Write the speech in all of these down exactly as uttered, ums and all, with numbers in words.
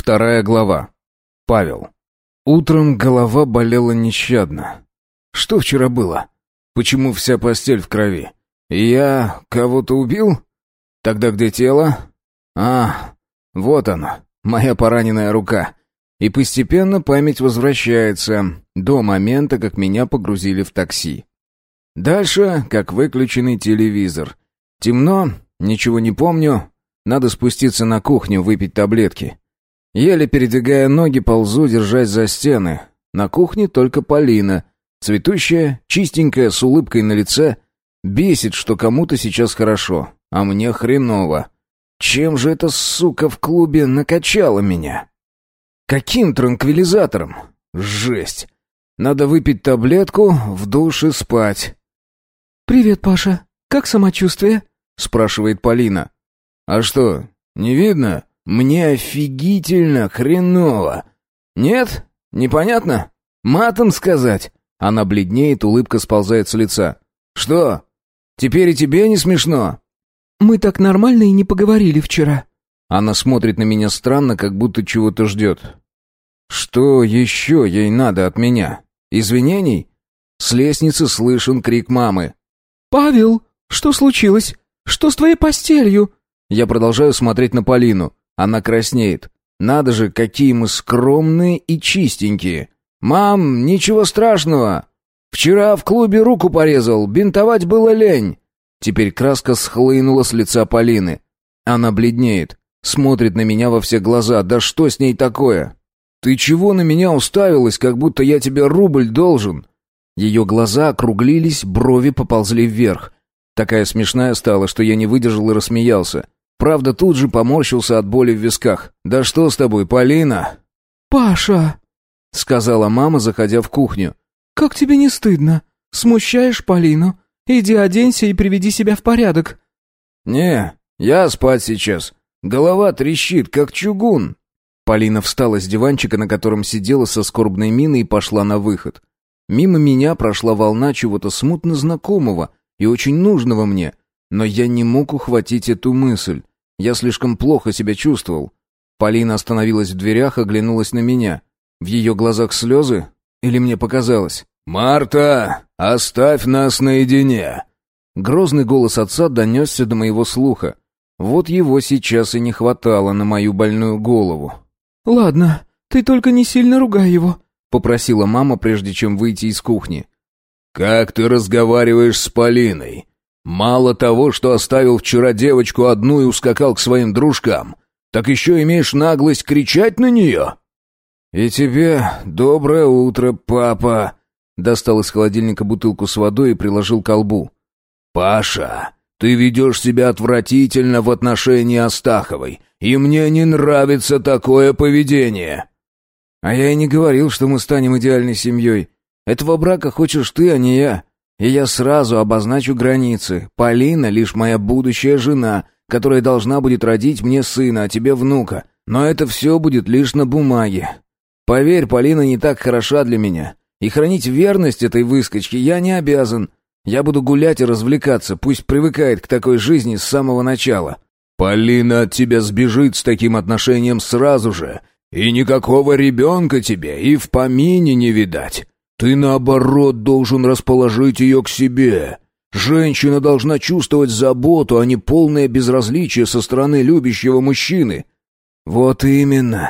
Вторая глава. Павел. Утром голова болела нещадно. Что вчера было? Почему вся постель в крови? И я кого-то убил? Тогда где тело? А, вот оно, моя пораненная рука. И постепенно память возвращается до момента, как меня погрузили в такси. Дальше, как выключенный телевизор. Темно, ничего не помню. Надо спуститься на кухню, выпить таблетки. Еле передвигая ноги, ползу, держась за стены. На кухне только Полина. Цветущая, чистенькая, с улыбкой на лице. Бесит, что кому-то сейчас хорошо, а мне хреново. Чем же эта сука в клубе накачала меня? Каким транквилизатором? Жесть. Надо выпить таблетку, в душ и спать. «Привет, Паша. Как самочувствие?» — спрашивает Полина. «А что, не видно? Мне офигительно хреново. Нет? Непонятно? Матом сказать?» Она бледнеет, улыбка сползает с лица. «Что? Теперь и тебе не смешно?» «Мы так нормально и не поговорили вчера». Она смотрит на меня странно, как будто чего-то ждет. «Что еще ей надо от меня? Извинений?» С лестницы слышен крик мамы. «Павел, что случилось? Что с твоей постелью?» Я продолжаю смотреть на Полину. Она краснеет. Надо же, какие мы скромные и чистенькие. «Мам, ничего страшного. Вчера в клубе руку порезал, бинтовать было лень». Теперь краска схлынула с лица Полины. Она бледнеет, смотрит на меня во все глаза. «Да что с ней такое? Ты чего на меня уставилась, как будто я тебе рубль должен?» Ее глаза округлились, брови поползли вверх. Такая смешная стала, что я не выдержал и рассмеялся. Правда, тут же поморщился от боли в висках. «Да что с тобой, Полина?» «Паша!» — сказала мама, заходя в кухню. «Как тебе не стыдно? Смущаешь Полину? Иди оденься и приведи себя в порядок». «Не, я спать сейчас. Голова трещит, как чугун». Полина встала с диванчика, на котором сидела со скорбной миной, и пошла на выход. Мимо меня прошла волна чего-то смутно знакомого и очень нужного мне, но я не мог ухватить эту мысль. Я слишком плохо себя чувствовал. Полина остановилась в дверях, оглянулась на меня. В ее глазах слезы? Или мне показалось? «Марта, оставь нас наедине!» Грозный голос отца донесся до моего слуха. Вот его сейчас и не хватало на мою больную голову. «Ладно, ты только не сильно ругай его», — попросила мама, прежде чем выйти из кухни. «Как ты разговариваешь с Полиной? Мало того, что оставил вчера девочку одну и ускакал к своим дружкам, так еще имеешь наглость кричать на нее?» «И тебе доброе утро, папа!» Достал из холодильника бутылку с водой и приложил к колбу. «Паша, ты ведешь себя отвратительно в отношении Астаховой, и мне не нравится такое поведение!» «А я и не говорил, что мы станем идеальной семьей. Этого брака хочешь ты, а не я. И я сразу обозначу границы. Полина лишь моя будущая жена, которая должна будет родить мне сына, а тебе внука. Но это все будет лишь на бумаге. Поверь, Полина не так хороша для меня. И хранить верность этой выскочке я не обязан. Я буду гулять и развлекаться, пусть привыкает к такой жизни с самого начала». «Полина от тебя сбежит с таким отношением сразу же. И никакого ребенка тебе и в помине не видать. Ты, наоборот, должен расположить ее к себе. Женщина должна чувствовать заботу, а не полное безразличие со стороны любящего мужчины». «Вот именно,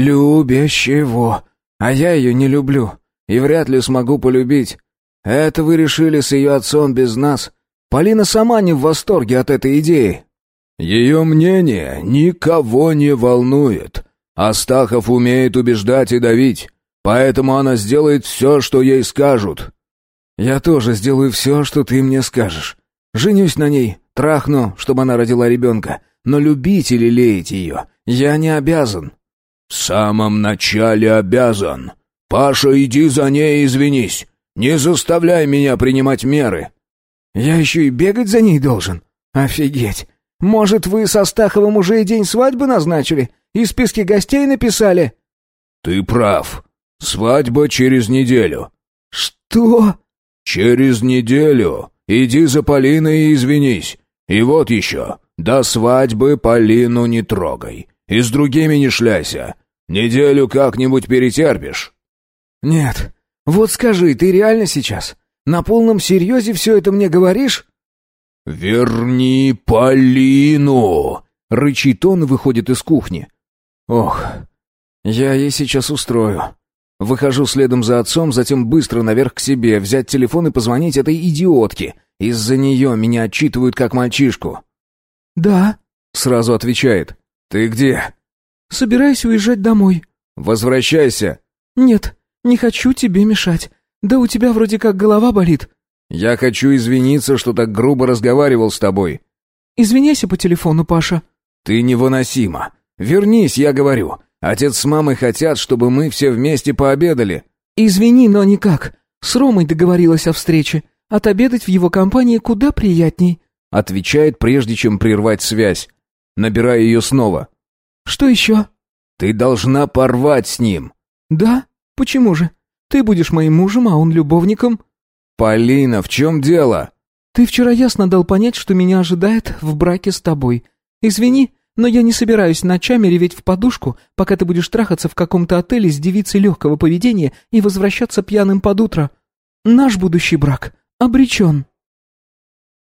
любящего. А я ее не люблю и вряд ли смогу полюбить. Это вы решили с ее отцом без нас. Полина сама не в восторге от этой идеи». «Ее мнение никого не волнует. Астахов умеет убеждать и давить, поэтому она сделает все, что ей скажут». «Я тоже сделаю все, что ты мне скажешь. Женюсь на ней, трахну, чтобы она родила ребенка, но любить или лелеять ее я не обязан». «В самом начале обязан. Паша, иди за ней и извинись. Не заставляй меня принимать меры». «Я еще и бегать за ней должен? Офигеть! Может, вы с Астаховым уже и день свадьбы назначили? И списки гостей написали?» «Ты прав. Свадьба через неделю». «Что?» «Через неделю. Иди за Полиной и извинись. И вот еще. До свадьбы Полину не трогай. И с другими не шляйся. Неделю как-нибудь перетерпишь». «Нет. Вот скажи, ты реально сейчас? На полном серьезе все это мне говоришь?» «Верни Полину!» — рычит он и выходит из кухни. «Ох, я ей сейчас устрою». Выхожу следом за отцом, затем быстро наверх к себе, взять телефон и позвонить этой идиотке. Из-за нее меня отчитывают как мальчишку. «Да», — сразу отвечает. «Ты где?» «Собираюсь уезжать домой». «Возвращайся». «Нет, не хочу тебе мешать. Да у тебя вроде как голова болит». «Я хочу извиниться, что так грубо разговаривал с тобой». «Извиняйся по телефону, Паша». «Ты невыносима. Вернись, я говорю. Отец с мамой хотят, чтобы мы все вместе пообедали». «Извини, но никак. С Ромой договорилась о встрече. Отобедать в его компании куда приятней», — отвечает, прежде чем прервать связь. Набираю ее снова. «Что еще?» «Ты должна порвать с ним». «Да? Почему же? Ты будешь моим мужем, а он любовником». «Полина, в чем дело?» «Ты вчера ясно дал понять, что меня ожидает в браке с тобой. Извини, но я не собираюсь ночами реветь в подушку, пока ты будешь трахаться в каком-то отеле с девицей легкого поведения и возвращаться пьяным под утро. Наш будущий брак обречен».